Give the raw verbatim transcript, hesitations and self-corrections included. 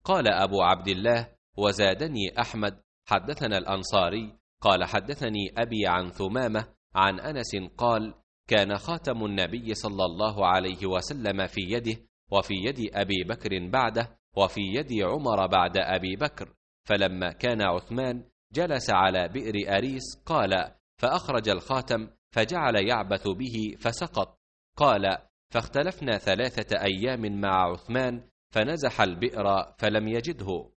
قال أبو عبد الله: وزادني أحمد حدثنا الأنصاري قال حدثني أبي عن ثمامة عن أنس قال: كان خاتم النبي صلى الله عليه وسلم في يده، وفي يد أبي بكر بعده، وفي يد عمر بعد أبي بكر، فلما كان عثمان جلس على بئر أريس قال: فأخرج الخاتم فجعل يعبث به فسقط. قال: فاختلفنا ثلاثة أيام مع عثمان فنزح البئر فلم يجده،